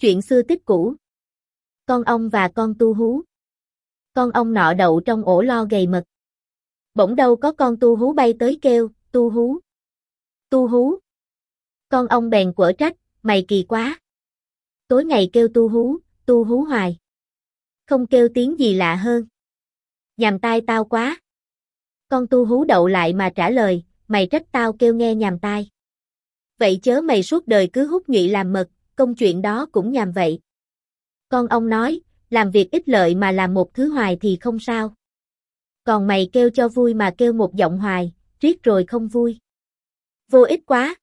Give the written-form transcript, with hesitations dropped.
Chuyện xưa tích cũ. Con ong và con tu hú. Con ong nọ đậu trong ổ lo gầy mật. Bỗng đâu có con tu hú bay tới kêu, tu hú. Tu hú. Con ong bèn quở trách, mày kỳ quá. Tối ngày kêu tu hú hoài. Không kêu tiếng gì lạ hơn. Nhàm tai tao quá. Con tu hú đậu lại mà trả lời, mày trách tao kêu nghe nhàm tai. Vậy chớ mày suốt đời cứ hút nhụy làm mật, công chuyện đó cũng nhàm vậy. Con ong nói, làm việc ích lợi mà làm một thứ hoài thì không sao. Còn mày kêu cho vui mà kêu một giọng hoài, riết rồi không vui. Vô ích quá.